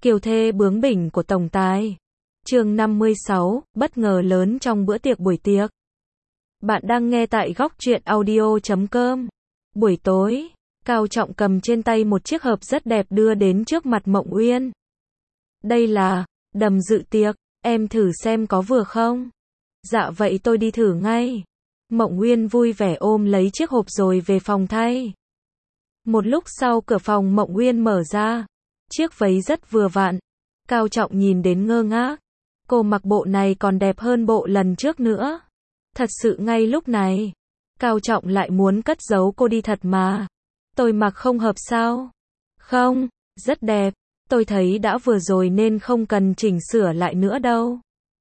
Kiều thê bướng bỉnh của tổng tài. Chương 56, bất ngờ lớn trong bữa tiệc buổi tiệc. Bạn đang nghe tại góc truyện audio.com. Buổi tối, Cao Trọng cầm trên tay một chiếc hộp rất đẹp đưa đến trước mặt Mộng Uyên. Đây là đầm dự tiệc, em thử xem có vừa không? Dạ vậy tôi đi thử ngay. Mộng Uyên vui vẻ ôm lấy chiếc hộp rồi về phòng thay. Một lúc sau cửa phòng Mộng Uyên mở ra. Chiếc váy rất vừa vặn. Cao Trọng nhìn đến ngơ ngác. Cô mặc bộ này còn đẹp hơn bộ lần trước nữa. Thật sự ngay lúc này, Cao Trọng lại muốn cất giấu cô đi thật mà. Tôi mặc không hợp sao? Không, rất đẹp. Tôi thấy đã vừa rồi nên không cần chỉnh sửa lại nữa đâu.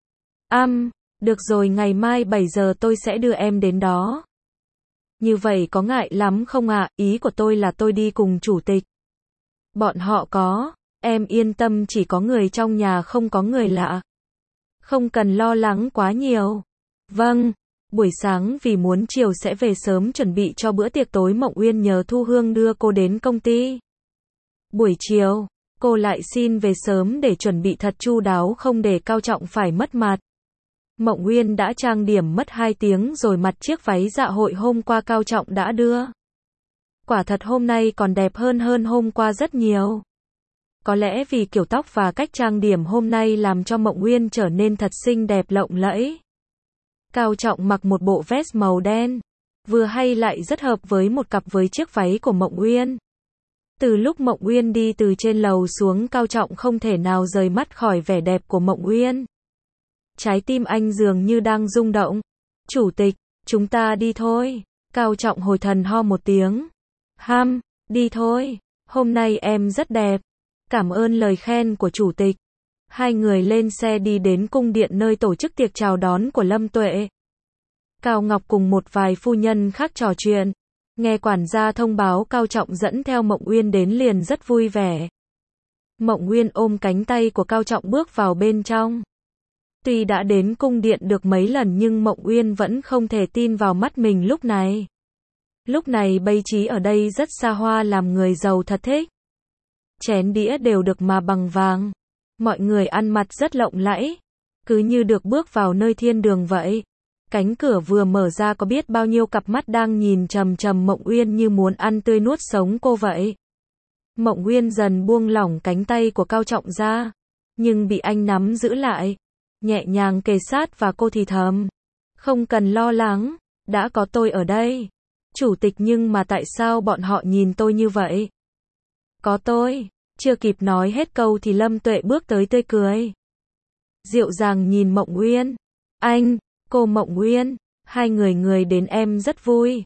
Được rồi, ngày mai 7 giờ tôi sẽ đưa em đến đó. Như vậy có ngại lắm không ạ? Ý của tôi là tôi đi cùng chủ tịch. Bọn họ có, em yên tâm, chỉ có người trong nhà không có người lạ. Không cần lo lắng quá nhiều. Vâng, buổi sáng vì muốn chiều sẽ về sớm chuẩn bị cho bữa tiệc tối, Mộng Uyên nhờ Thu Hương đưa cô đến công ty. Buổi chiều, cô lại xin về sớm để chuẩn bị thật chu đáo không để Cao Trọng phải mất mặt. Mộng Uyên đã trang điểm mất 2 tiếng rồi mặc chiếc váy dạ hội hôm qua Cao Trọng đã đưa. Quả thật hôm nay còn đẹp hơn hôm qua rất nhiều. Có lẽ vì kiểu tóc và cách trang điểm hôm nay làm cho Mộng Uyên trở nên thật xinh đẹp lộng lẫy. Cao Trọng mặc một bộ vest màu đen, vừa hay lại rất hợp với một cặp với chiếc váy của Mộng Uyên. Từ lúc Mộng Uyên đi từ trên lầu xuống, Cao Trọng không thể nào rời mắt khỏi vẻ đẹp của Mộng Uyên. Trái tim anh dường như đang rung động. Chủ tịch, chúng ta đi thôi. Cao Trọng hồi thần ho một tiếng. Đi thôi. Hôm nay em rất đẹp. Cảm ơn lời khen của chủ tịch. Hai người lên xe đi đến cung điện nơi tổ chức tiệc chào đón của Lâm Tuệ. Cao Ngọc cùng một vài phu nhân khác trò chuyện. Nghe quản gia thông báo Cao Trọng dẫn theo Mộng Uyên đến liền rất vui vẻ. Mộng Uyên ôm cánh tay của Cao Trọng bước vào bên trong. Tuy đã đến cung điện được mấy lần nhưng Mộng Uyên vẫn không thể tin vào mắt mình lúc này. Lúc này bày trí ở đây rất xa hoa làm người giàu thật thích. Chén đĩa đều được mà bằng vàng. Mọi người ăn mặc rất lộng lẫy. Cứ như được bước vào nơi thiên đường vậy. Cánh cửa vừa mở ra có biết bao nhiêu cặp mắt đang nhìn chằm chằm Mộng Uyên như muốn ăn tươi nuốt sống cô vậy. Mộng Uyên dần buông lỏng cánh tay của Cao Trọng ra. Nhưng bị anh nắm giữ lại. Nhẹ nhàng kề sát và cô thì thầm. Không cần lo lắng. Đã có tôi ở đây. Chủ tịch, nhưng mà tại sao bọn họ nhìn tôi như vậy? Có tôi. Chưa kịp nói hết câu thì Lâm Tuệ bước tới tươi cười. Dịu dàng nhìn Mộng Uyên. Anh, cô Mộng Uyên, hai người đến em rất vui.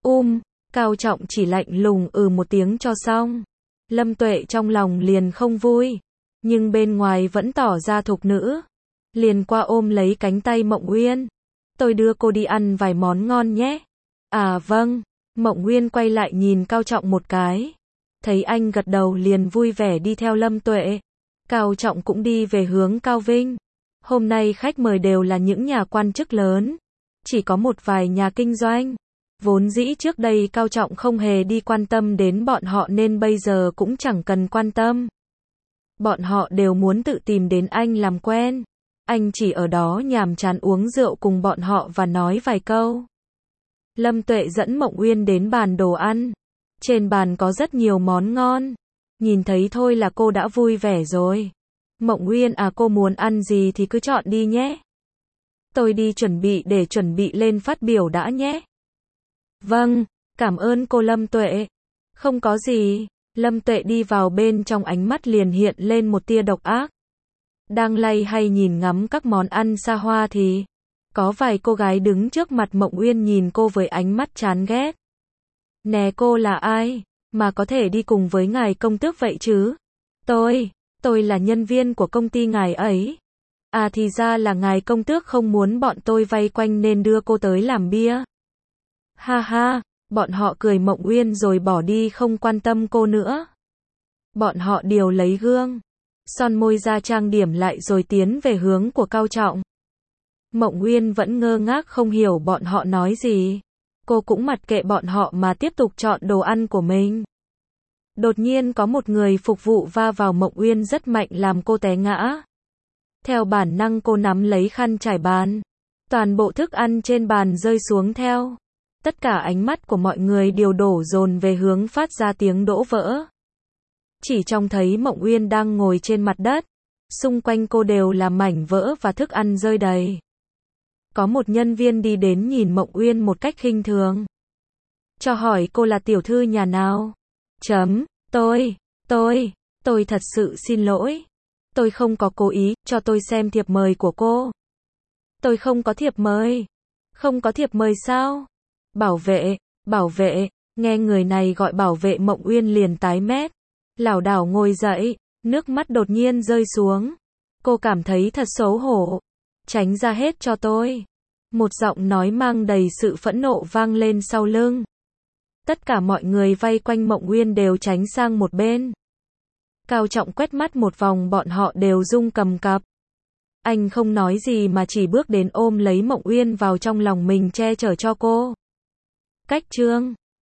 Cao Trọng chỉ lạnh lùng một tiếng cho xong. Lâm Tuệ trong lòng liền không vui. Nhưng bên ngoài vẫn tỏ ra thục nữ. Liền qua ôm lấy cánh tay Mộng Uyên. Tôi đưa cô đi ăn vài món ngon nhé. À vâng. Mộng Uyên quay lại nhìn Cao Trọng một cái. Thấy anh gật đầu liền vui vẻ đi theo Lâm Tuệ. Cao Trọng cũng đi về hướng Cao Vinh. Hôm nay khách mời đều là những nhà quan chức lớn. Chỉ có một vài nhà kinh doanh. Vốn dĩ trước đây Cao Trọng không hề đi quan tâm đến bọn họ nên bây giờ cũng chẳng cần quan tâm. Bọn họ đều muốn tự tìm đến anh làm quen. Anh chỉ ở đó nhàm chán uống rượu cùng bọn họ và nói vài câu. Lâm Tuệ dẫn Mộng Uyên đến bàn đồ ăn. Trên bàn có rất nhiều món ngon. Nhìn thấy thôi là cô đã vui vẻ rồi. Mộng Uyên à, cô muốn ăn gì thì cứ chọn đi nhé. Tôi đi chuẩn bị lên phát biểu đã nhé. Vâng, cảm ơn cô Lâm Tuệ. Không có gì. Lâm Tuệ đi vào bên trong, ánh mắt liền hiện lên một tia độc ác. Đang lay hay nhìn ngắm các món ăn xa hoa thì có vài cô gái đứng trước mặt Mộng Uyên nhìn cô với ánh mắt chán ghét. Nè, cô là ai mà có thể đi cùng với ngài công tước vậy chứ? Tôi là nhân viên của công ty ngài ấy. À thì ra là ngài công tước không muốn bọn tôi vây quanh nên đưa cô tới làm bia. Ha, bọn họ cười Mộng Uyên rồi bỏ đi không quan tâm cô nữa. Bọn họ đều lấy gương, son môi ra trang điểm lại rồi tiến về hướng của Cao Trọng. Mộng Uyên vẫn ngơ ngác không hiểu bọn họ nói gì. Cô cũng mặc kệ bọn họ mà tiếp tục chọn đồ ăn của mình. Đột nhiên có một người phục vụ va vào Mộng Uyên rất mạnh làm cô té ngã. Theo bản năng cô nắm lấy khăn trải bàn. Toàn bộ thức ăn trên bàn rơi xuống theo. Tất cả ánh mắt của mọi người đều đổ dồn về hướng phát ra tiếng đổ vỡ. Chỉ trông thấy Mộng Uyên đang ngồi trên mặt đất. Xung quanh cô đều là mảnh vỡ và thức ăn rơi đầy. Có một nhân viên đi đến nhìn Mộng Uyên một cách khinh thường. Cho hỏi cô là tiểu thư nhà nào? Tôi thật sự xin lỗi. Tôi không có cố ý, cho tôi xem thiệp mời của cô. Tôi không có thiệp mời. Không có thiệp mời sao? Bảo vệ, nghe người này gọi bảo vệ Mộng Uyên liền tái mét. Lảo đảo ngồi dậy, nước mắt đột nhiên rơi xuống. Cô cảm thấy thật xấu hổ. Tránh ra hết cho tôi. Một giọng nói mang đầy sự phẫn nộ vang lên sau lưng. Tất cả mọi người vây quanh Mộng Uyên đều tránh sang một bên. Cao Trọng quét mắt một vòng bọn họ đều run cầm cập. Anh không nói gì mà chỉ bước đến ôm lấy Mộng Uyên vào trong lòng mình che chở cho cô. Cách chương